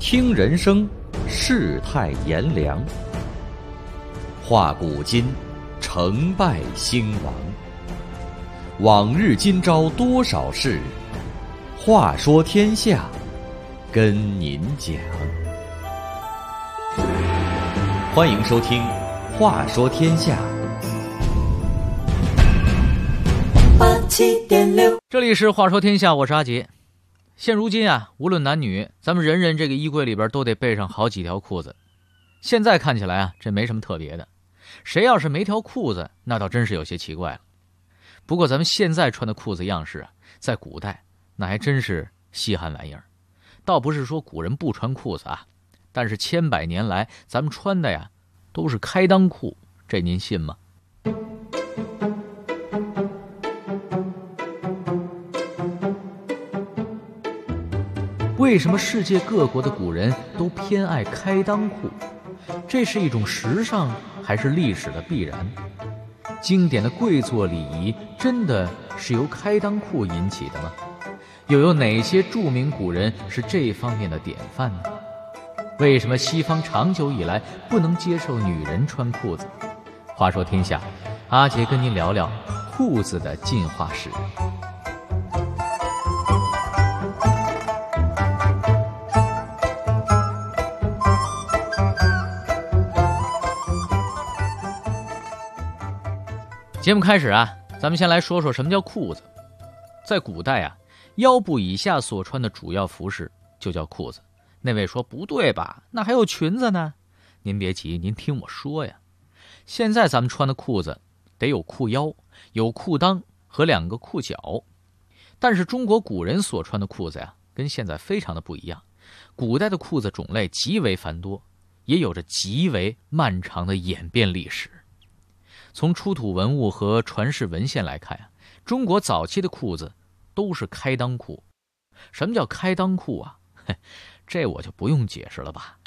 听人生，世态炎凉；话古今，成败兴亡。往日今朝多少事，话说天下，跟您讲。欢迎收听《话说天下》。 这里是话说天下，我是阿杰。现如今啊，无论男女，咱们人人这个衣柜里边都得备上好几条裤子。现在看起来啊，这没什么特别的。谁要是没条裤子，那倒真是有些奇怪了。不过咱们现在穿的裤子样式啊，在古代那还真是稀罕玩意儿。倒不是说古人不穿裤子啊，但是千百年来咱们穿的呀，都是开裆裤，这您信吗？为什么世界各国的古人都偏爱开裆裤？这是一种时尚还是历史的必然？经典的跪坐礼仪真的是由开裆裤引起的吗？又有哪些著名古人是这方面的典范呢？为什么西方长久以来不能接受女人穿裤子？话说天下，阿杰跟您聊聊裤子的进化史。节目开始啊，咱们先来说说什么叫裤子。在古代啊，腰部以下所穿的主要服饰就叫裤子。那位说不对吧？那还有裙子呢？您别急，您听我说呀。现在咱们穿的裤子得有裤腰、有裤裆和2个裤脚。但是中国古人所穿的裤子呀，跟现在非常的不一样。古代的裤子种类极为繁多，也有着极为漫长的演变历史。从出土文物和传世文献来看啊，中国早期的裤子都是开裆裤。什么叫开裆裤啊？这我就不用解释了吧。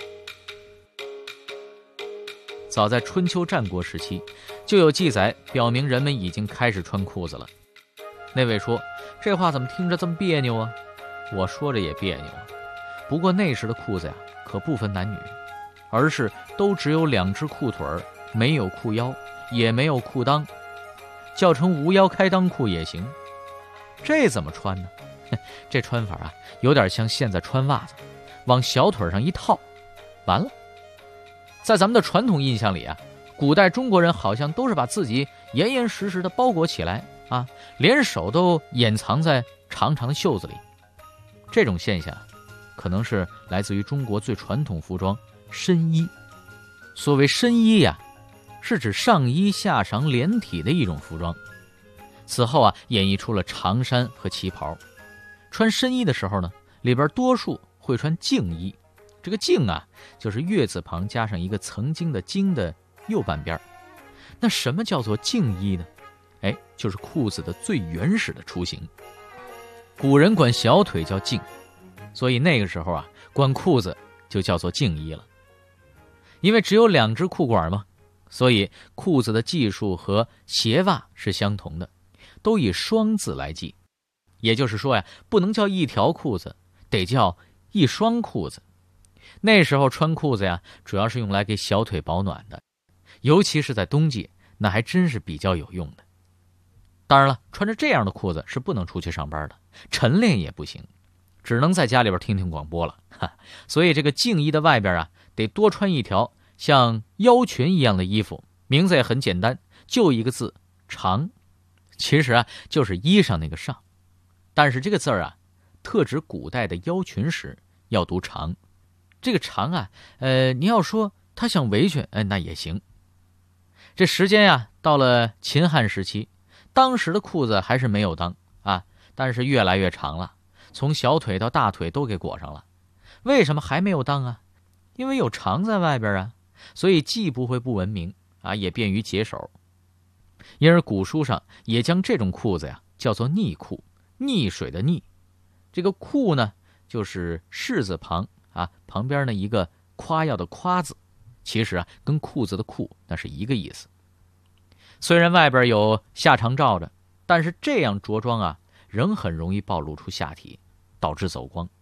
早在春秋战国时期，就有记载表明人们已经开始穿裤子了。那位说，这话怎么听着这么别扭啊？我说着也别扭啊。不过那时的裤子呀，可不分男女，而是都只有2只裤腿，没有裤腰，也没有裤裆，叫成无腰开裆裤也行。这怎么穿呢？这穿法啊，有点像现在穿袜子，往小腿上一套，完了。在咱们的传统印象里啊，古代中国人好像都是把自己严严实实的包裹起来啊，连手都掩藏在长长的袖子里。这种现象可能是来自于中国最传统服装深衣。所谓深衣呀，是指上衣下裳连体的一种服装。此后啊，演绎出了长衫和旗袍。穿深衣的时候呢，里边多数会穿净衣。这个净啊，就是月字旁加上一个曾经的经的右半边。那什么叫做净衣呢？就是裤子的最原始的雏形。古人管小腿叫净，所以那个时候啊，管裤子就叫做净衣了。因为只有2只裤管嘛，所以裤子的计数和鞋袜是相同的，都以双字来记。也就是说呀，不能叫一条裤子，得叫一双裤子。那时候穿裤子呀，主要是用来给小腿保暖的，尤其是在冬季，那还真是比较有用的。当然了，穿着这样的裤子是不能出去上班的，晨练也不行，只能在家里边听听广播了。所以这个净衣的外边啊，得多穿一条像腰裙一样的衣服，名字也很简单，就一个字，长。其实啊，就是衣裳那个上，但是这个字啊，特指古代的腰裙时要读长。这个长啊，你要说它像围裙，那也行。这时间呀，到了秦汉时期，当时的裤子还是没有裆啊，但是越来越长了，从小腿到大腿都给裹上了。为什么还没有裆啊？因为有肠在外边啊，所以既不会不文明啊，也便于解手。因而古书上也将这种裤子呀叫做溺裤，溺水的溺。这个裤呢，就是士字旁啊，旁边呢一个夸耀的夸字，其实啊跟裤子的裤那是一个意思。虽然外边有下裳罩着，但是这样着装啊，仍很容易暴露出下体，导致走光。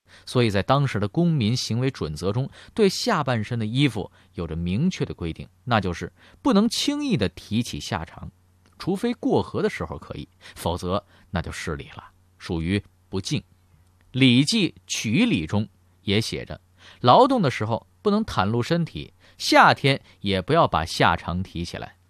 所以在当时的公民行为准则中，对下半身的衣服有着明确的规定，那就是不能轻易地提起下长，除非过河的时候可以，否则那就失礼了，属于不敬。《礼记·曲礼》中也写着，劳动的时候不能袒露身体，夏天也不要把下长提起来。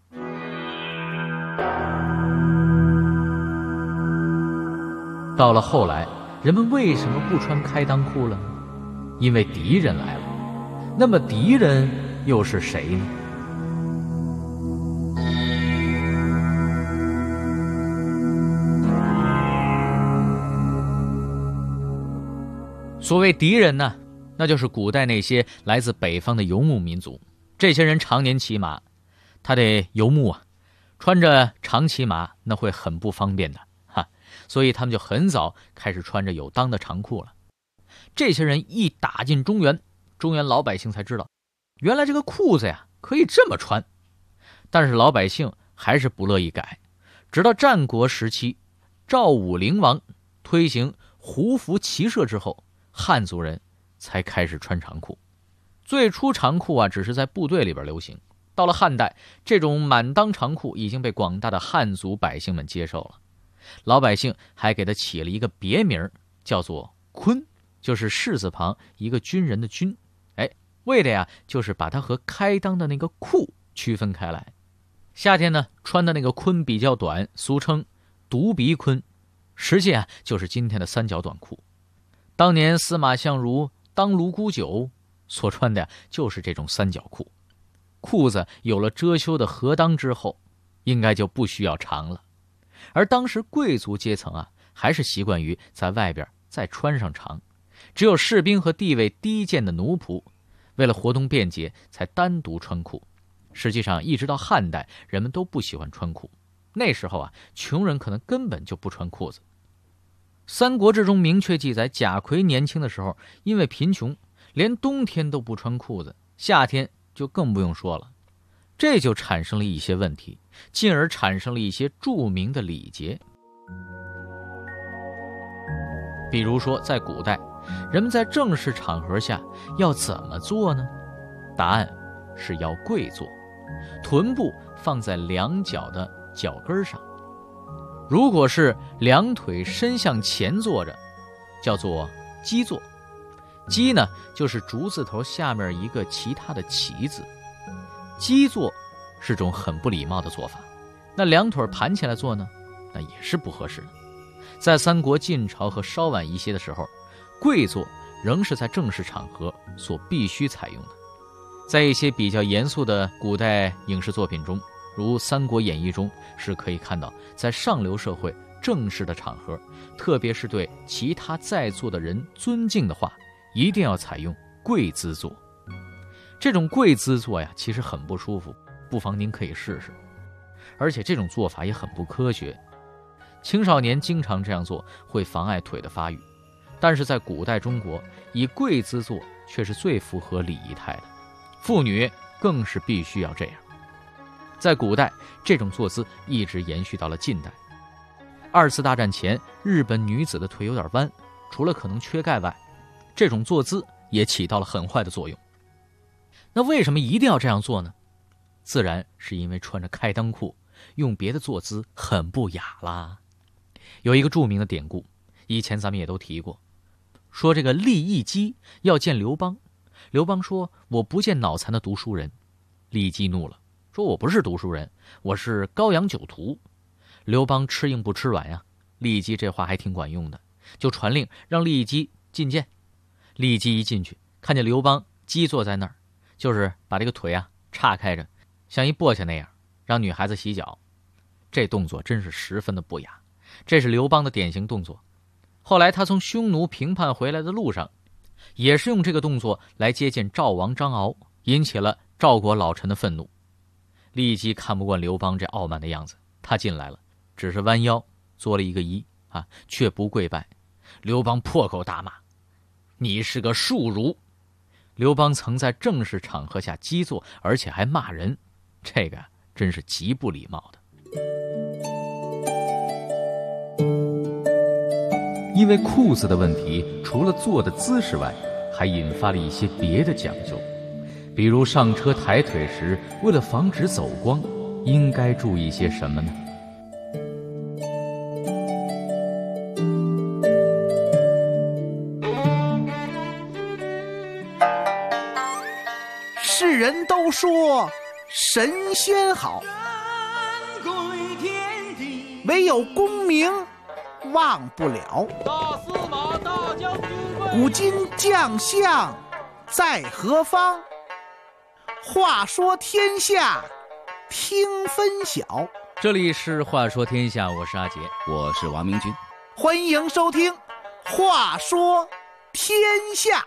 到了后来，人们为什么不穿开裆裤了？因为敌人来了。那么敌人又是谁呢？所谓敌人呢，那就是古代那些来自北方的游牧民族。这些人常年骑马，他得游牧啊，穿着长骑马那会很不方便的所以他们就很早开始穿着有裆的长裤了。这些人一打进中原，中原老百姓才知道，原来这个裤子呀可以这么穿。但是老百姓还是不乐意改，直到战国时期，赵武灵王推行胡服骑射之后，汉族人才开始穿长裤。最初长裤啊只是在部队里边流行，到了汉代，这种满裆长裤已经被广大的汉族百姓们接受了。老百姓还给他起了一个别名，叫做鲲，就是士字旁一个军人的军，为的呀就是把它和开裆的那个裤区分开来。夏天呢穿的那个鲲比较短，俗称独鼻鲲，实际啊就是今天的三角短裤。当年司马相如当卢沽酒所穿的就是这种三角裤。裤子有了遮羞的合裆之后，应该就不需要长了。而当时贵族阶层啊，还是习惯于在外边再穿上长，只有士兵和地位低贱的奴仆，为了活动便捷，才单独穿裤。实际上，一直到汉代，人们都不喜欢穿裤。那时候啊，穷人可能根本就不穿裤子。《三国志》中明确记载，贾逵年轻的时候，因为贫穷，连冬天都不穿裤子，夏天就更不用说了。这就产生了一些问题，进而产生了一些著名的礼节。比如说，在古代，人们在正式场合下要怎么做呢？答案是要跪坐，臀部放在两脚的脚跟上。如果是两腿伸向前坐着，叫做基坐。基呢，就是竹字头下面一个其他的其字。基坐是种很不礼貌的做法。那两腿盘起来坐呢，那也是不合适的。在三国晋朝和稍晚一些的时候，跪坐仍是在正式场合所必须采用的。在一些比较严肃的古代影视作品中，如《三国演义》中，是可以看到在上流社会正式的场合，特别是对其他在座的人尊敬的话，一定要采用跪姿坐。这种跪姿坐呀，其实很不舒服，不妨您可以试试。而且这种做法也很不科学，青少年经常这样做会妨碍腿的发育，但是在古代中国，以跪姿坐却是最符合礼仪态的，妇女更是必须要这样。在古代，这种坐姿一直延续到了近代。二次大战前，日本女子的腿有点弯，除了可能缺钙外，这种坐姿也起到了很坏的作用。那为什么一定要这样做呢？自然是因为穿着开裆裤，用别的坐姿很不雅啦。有一个著名的典故，以前咱们也都提过，说这个利益姬要见刘邦，刘邦说我不见脑残的读书人，利益姬怒了，说我不是读书人，我是羔羊酒徒。刘邦吃硬不吃软呀，利益姬这话还挺管用的，就传令让利益姬觐见。利益姬一进去，看见刘邦基坐在那儿，就是把这个腿啊岔开着，像一簸箕那样，让女孩子洗脚。这动作真是十分的不雅，这是刘邦的典型动作。后来他从匈奴平叛回来的路上，也是用这个动作来接见赵王张敖，引起了赵国老臣的愤怒。利益姬看不惯刘邦这傲慢的样子，他进来了，只是弯腰做了一个揖却不跪拜。刘邦破口大骂，你是个庶儒。刘邦曾在正式场合下基坐，而且还骂人，这个真是极不礼貌的。 因为裤子的问题，除了坐的姿势外，还引发了一些别的讲究，比如上车抬腿时，为了防止走光，应该注意些什么呢？ 世人都说神仙好，唯有功名忘不了。 大司马大将军问： 古今将相在何方？话说天下听分晓。 这里是话说天下，我是阿杰， 我是王明军， 欢迎收听话说天下。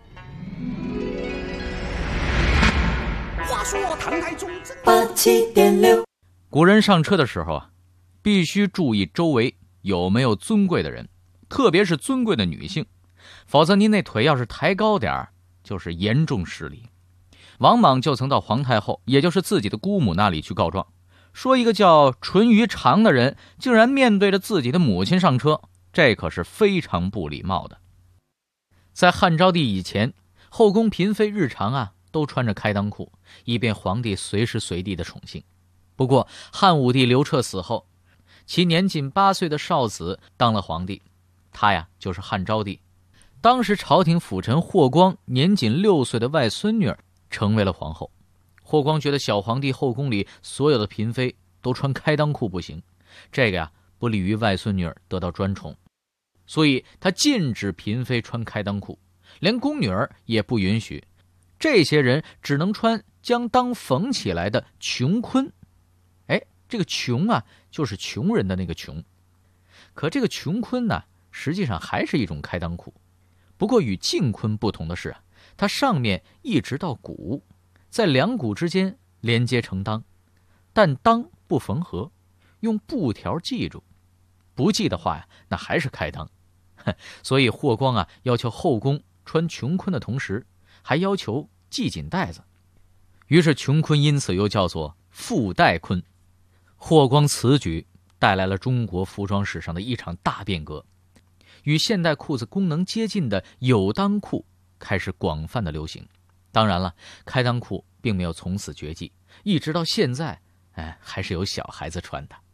话说唐太宗 87.6， 古人上车的时候啊，必须注意周围有没有尊贵的人，特别是尊贵的女性，否则您那腿要是抬高点就是严重失礼。王莽就曾到皇太后，也就是自己的姑母那里去告状，说一个叫淳于长的人竟然面对着自己的母亲上车，这可是非常不礼貌的。在汉昭帝以前，后宫嫔妃日常都穿着开裆裤，以便皇帝随时随地的宠幸。不过汉武帝刘彻死后，其年仅8岁的少子当了皇帝，他就是汉昭帝。当时朝廷辅臣霍光年仅6岁的外孙女成为了皇后。霍光觉得小皇帝后宫里所有的嫔妃都穿开裆裤不行，这个不利于外孙女得到专宠，所以他禁止嫔妃穿开裆裤，连宫女也不允许。这些人只能穿将裆缝起来的穷坤。这个穷就是穷人的那个穷。可这个穷坤实际上还是一种开裆裤，不过与净坤不同的是它上面一直到骨，在两骨之间连接成裆，但裆不缝合，用布条系住，不系的话那还是开裆。所以霍光要求后宫穿穷坤的同时，还要求系紧带子，于是穷坤因此又叫做腹带坤。霍光此举带来了中国服装史上的一场大变革，与现代裤子功能接近的有裆裤开始广泛的流行。当然了，开裆裤并没有从此绝迹，一直到现在还是有小孩子穿的。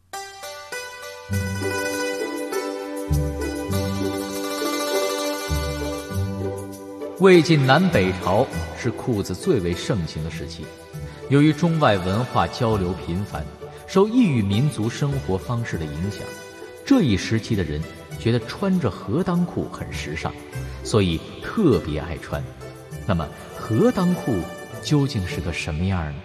魏晋南北朝是裤子最为盛行的时期，由于中外文化交流频繁，受异域民族生活方式的影响，这一时期的人觉得穿着合裆裤很时尚，所以特别爱穿。那么合裆裤究竟是个什么样呢？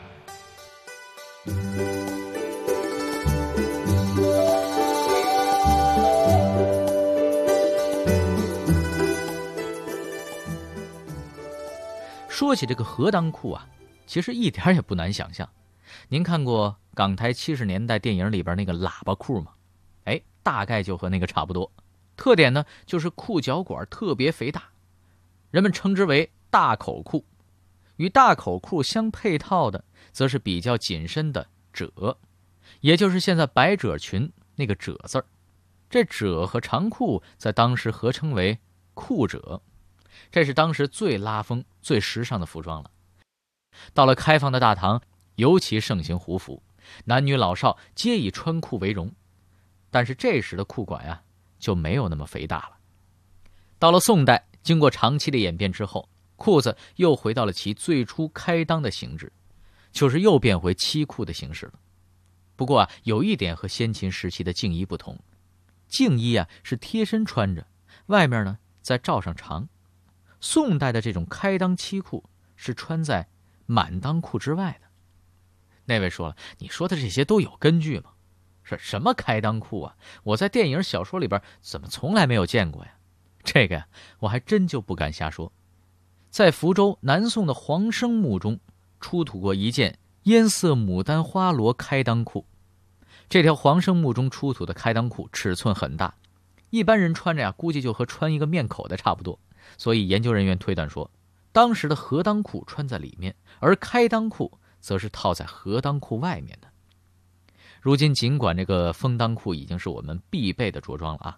说起这个合裆裤其实一点也不难想象。您看过港台70年代电影里边那个喇叭裤吗？大概就和那个差不多。特点呢，就是裤脚管特别肥大，人们称之为大口裤。与大口裤相配套的，则是比较紧身的褶，也就是现在百褶裙那个褶字儿。这褶和长裤在当时合称为裤褶，这是当时最拉风、最时尚的服装了。到了开放的大唐，尤其盛行胡服，男女老少皆以穿裤为荣。但是这时的裤管就没有那么肥大了。到了宋代，经过长期的演变之后，裤子又回到了其最初开裆的形制，就是又变回七裤的形式了。不过有一点和先秦时期的净衣不同，净衣是贴身穿着，外面呢再罩上长。宋代的这种开裆七裤是穿在满裆裤之外的。那位说了，你说的这些都有根据吗？是什么开裆裤我在电影小说里边怎么从来没有见过呀？这个我还真就不敢瞎说。在福州南宋的黄生墓中出土过一件烟色牡丹花罗开裆裤。这条黄生墓中出土的开裆裤尺寸很大，一般人穿着估计就和穿一个面口的差不多。所以研究人员推断说，当时的合裆裤穿在里面，而开裆裤则是套在合裆裤外面的。如今尽管这个风裆裤已经是我们必备的着装了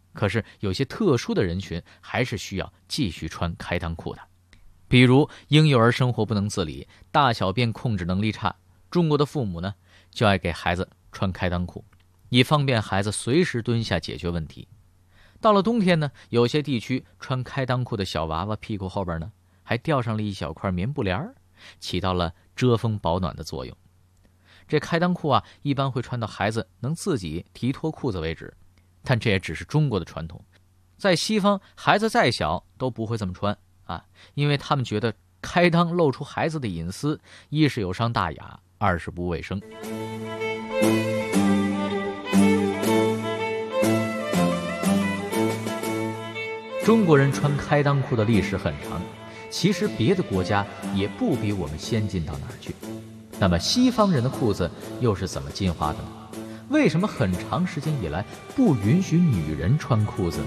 可是有些特殊的人群还是需要继续穿开裆裤的，比如婴幼儿生活不能自理，大小便控制能力差，中国的父母呢就爱给孩子穿开裆裤，以方便孩子随时蹲下解决问题。到了冬天呢，有些地区穿开裆裤的小娃娃屁股后边呢还吊上了一小块棉布帘，起到了遮风保暖的作用。这开裆裤啊，一般会穿到孩子能自己提脱裤子为止，但这也只是中国的传统。在西方，孩子再小都不会这么穿啊，因为他们觉得开裆露出孩子的隐私，一是有伤大雅，二是不卫生。中国人穿开裆裤的历史很长，其实别的国家也不比我们先进到哪儿去。那么西方人的裤子又是怎么进化的呢？为什么很长时间以来不允许女人穿裤子呢？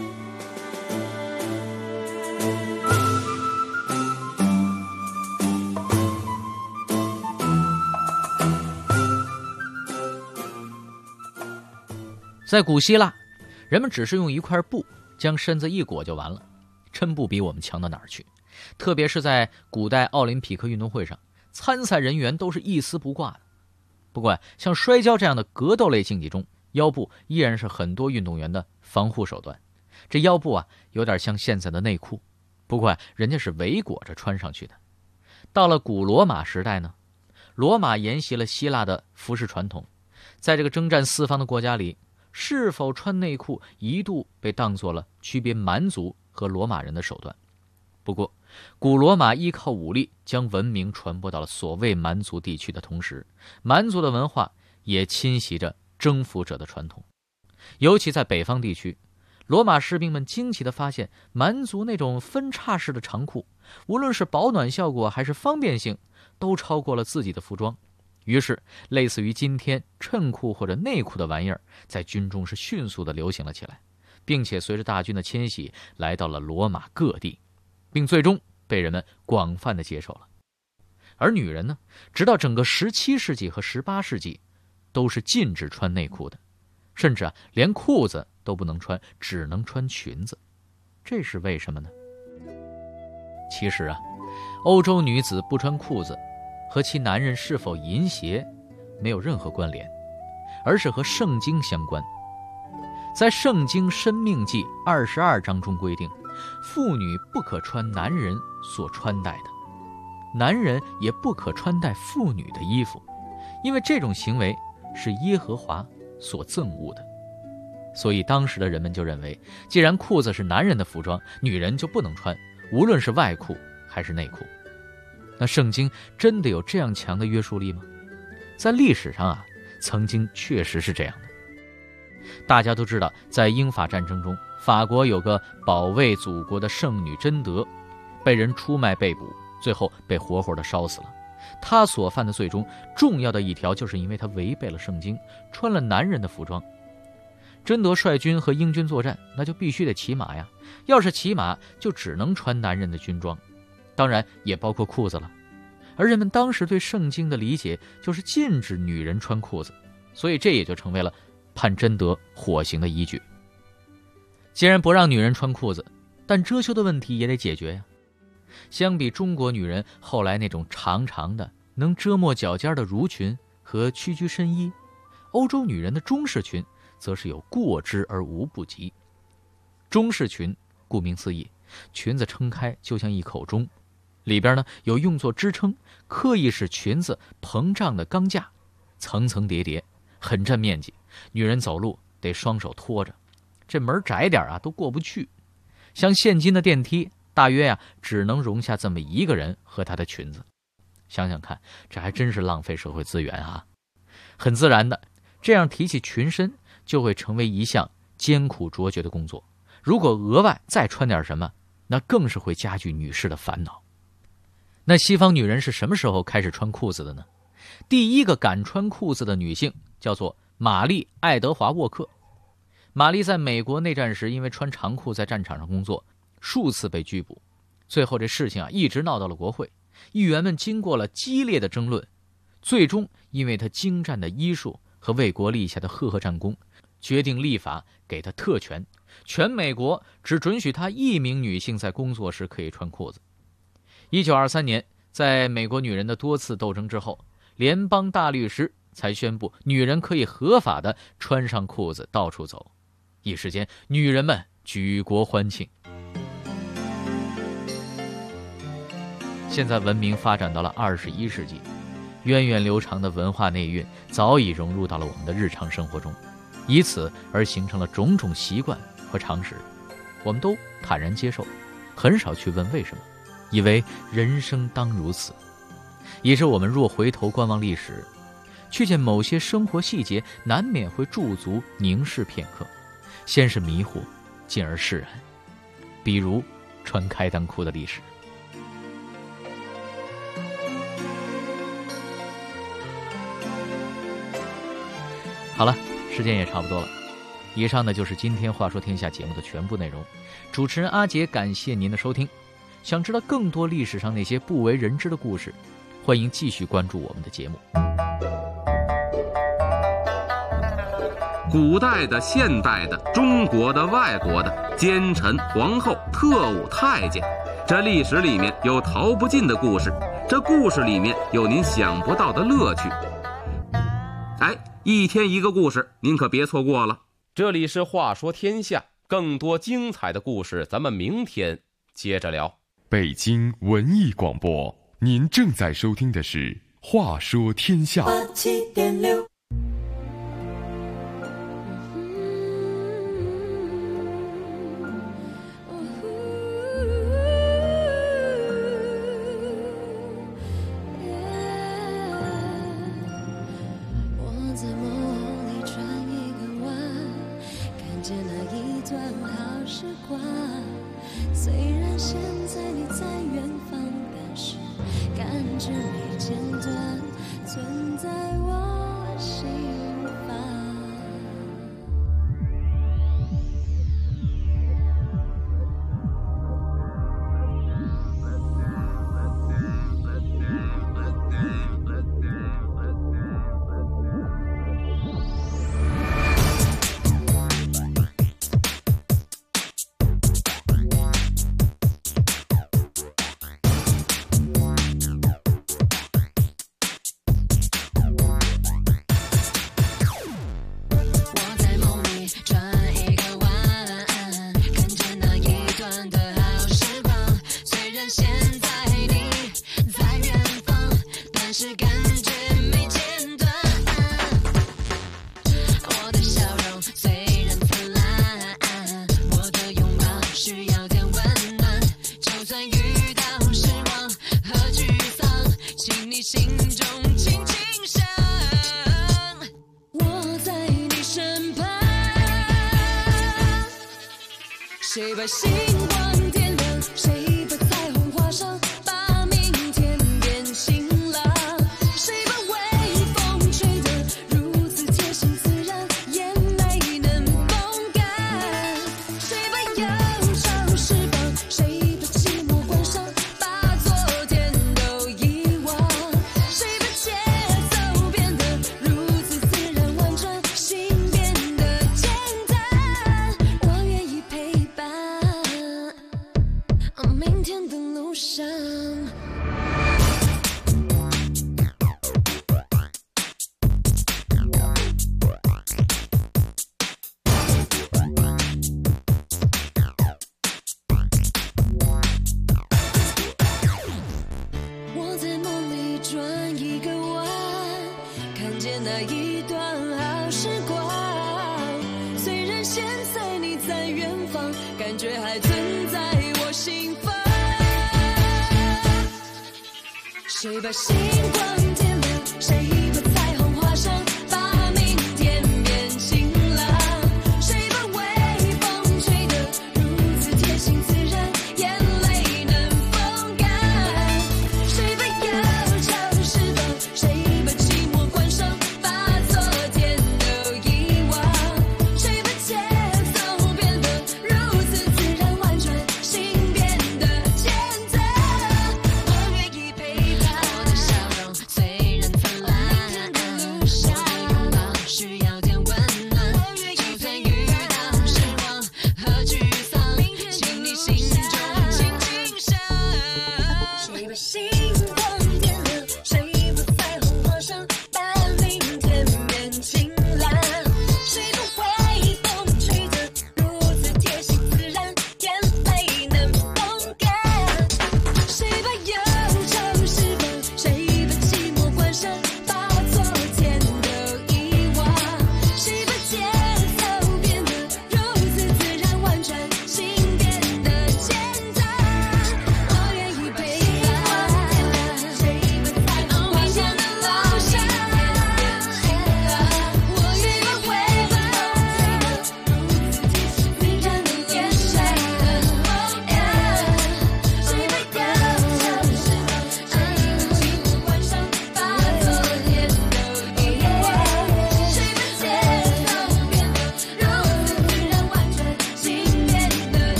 在古希腊，人们只是用一块布将身子一裹就完了，真不比我们强到哪儿去。特别是在古代奥林匹克运动会上，参赛人员都是一丝不挂的。不过像摔跤这样的格斗类竞技中，腰部依然是很多运动员的防护手段。这腰部啊，有点像现在的内裤，不过人家是围裹着穿上去的。到了古罗马时代呢，罗马沿袭了希腊的服饰传统，在这个征战四方的国家里，是否穿内裤一度被当作了区别蛮族和罗马人的手段。不过古罗马依靠武力将文明传播到了所谓蛮族地区的同时，蛮族的文化也侵袭着征服者的传统。尤其在北方地区，罗马士兵们惊奇地发现，蛮族那种分叉式的长裤，无论是保暖效果还是方便性，都超过了自己的服装。于是类似于今天衬裤或者内裤的玩意儿，在军中是迅速地流行了起来，并且随着大军的迁徙来到了罗马各地，并最终被人们广泛地接受了。而女人呢，直到整个17世纪和18世纪都是禁止穿内裤的，甚至连裤子都不能穿，只能穿裙子。这是为什么呢？其实欧洲女子不穿裤子和其男人是否淫邪没有任何关联，而是和圣经相关。在圣经申命记22章中规定，妇女不可穿男人所穿戴的，男人也不可穿戴妇女的衣服，因为这种行为是耶和华所憎恶的。所以当时的人们就认为，既然裤子是男人的服装，女人就不能穿，无论是外裤还是内裤。那圣经真的有这样强的约束力吗？在历史上曾经确实是这样的。大家都知道，在英法战争中，法国有个保卫祖国的圣女贞德，被人出卖被捕，最后被活活的烧死了。她所犯的罪中重要的一条，就是因为她违背了圣经，穿了男人的服装。贞德率军和英军作战，那就必须得骑马呀，要是骑马就只能穿男人的军装，当然也包括裤子了。而人们当时对圣经的理解就是禁止女人穿裤子，所以这也就成为了判贞德火刑的依据。既然不让女人穿裤子，但遮羞的问题也得解决呀。相比中国女人后来那种长长的能遮没脚尖的襦裙和屈居深衣，欧洲女人的中式裙则是有过之而无不及。中式裙顾名思义，裙子撑开就像一口钟，里边呢有用作支撑，刻意使裙子膨胀的钢架，层层叠叠，很占面积。女人走路得双手托着，这门窄点都过不去。像现今的电梯，大约只能容下这么一个人和她的裙子。想想看，这还真是浪费社会资源啊！很自然的，这样提起裙身就会成为一项艰苦卓绝的工作。如果额外再穿点什么，那更是会加剧女士的烦恼。那西方女人是什么时候开始穿裤子的呢？第一个敢穿裤子的女性叫做玛丽·爱德华·沃克。玛丽在美国内战时，因为穿长裤在战场上工作，数次被拘捕。最后这事情一直闹到了国会，议员们经过了激烈的争论，最终因为她精湛的医术和为国立下的赫赫战功， 决定立法给她特权，全美国只准许她1名女性在工作时可以穿裤子。1923年，在美国女人的多次斗争之后，联邦大律师才宣布女人可以合法的穿上裤子到处走。一时间，女人们举国欢庆。现在文明发展到了21世纪，源远流长的文化内蕴早已融入到了我们的日常生活中，以此而形成了种种习惯和常识，我们都坦然接受，很少去问为什么，以为人生当如此。也是我们若回头观望历史，去见某些生活细节，难免会驻足凝视片刻，先是迷糊，进而释然。比如穿开裆裤的历史。好了，时间也差不多了。以上呢就是今天话说天下节目的全部内容。主持人阿杰感谢您的收听。想知道更多历史上那些不为人知的故事，欢迎继续关注我们的节目。 古代的、现代的、中国的、外国的，奸臣、皇后、特务、太监，这历史里面有逃不尽的故事，这故事里面有您想不到的乐趣。哎，一天一个故事，您可别错过了。 这里是话说天下，更多精彩的故事咱们明天接着聊。 北京文艺广播，您正在收听的是《话说天下》。 87.6虽然现在你在远方，但是感觉没间断，存在我心房。谁把星光点亮，谁把彩虹画上，把明天变晴朗。谁把微风吹得如此贴心自然，眼泪能风干。谁把忧伤释放，谁把寂寞关上，把昨天都遗忘。谁把节奏变得如此自然婉转，心变得简单。我愿意陪伴明天的路上。我在梦里转一个弯，看见那一段好时光。虽然现在你在远方，感觉还存在我心房。谁把星光点亮，谁把彩虹画上，把明天变晴朗。谁把微风吹得如此贴心自然，眼泪能风干。谁把忧伤释放，谁把寂寞关上，把昨天都遗忘。谁把节奏变得如此自然婉转，心变得简单。我愿意陪伴，我的笑容虽然灿烂，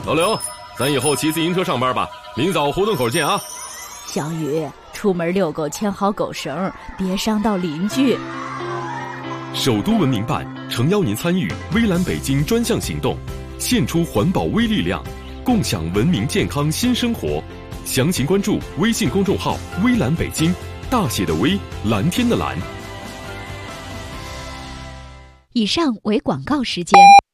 老刘，咱以后骑自行车上班吧，明早胡同口见啊。 小雨，出门遛狗牵好狗绳，别伤到邻居。 首都文明办诚邀您参与微蓝北京专项行动，献出环保微力量，共享文明健康新生活。详情关注微信公众号“微蓝北京”，大写的微，蓝天的蓝。 以上为广告时间。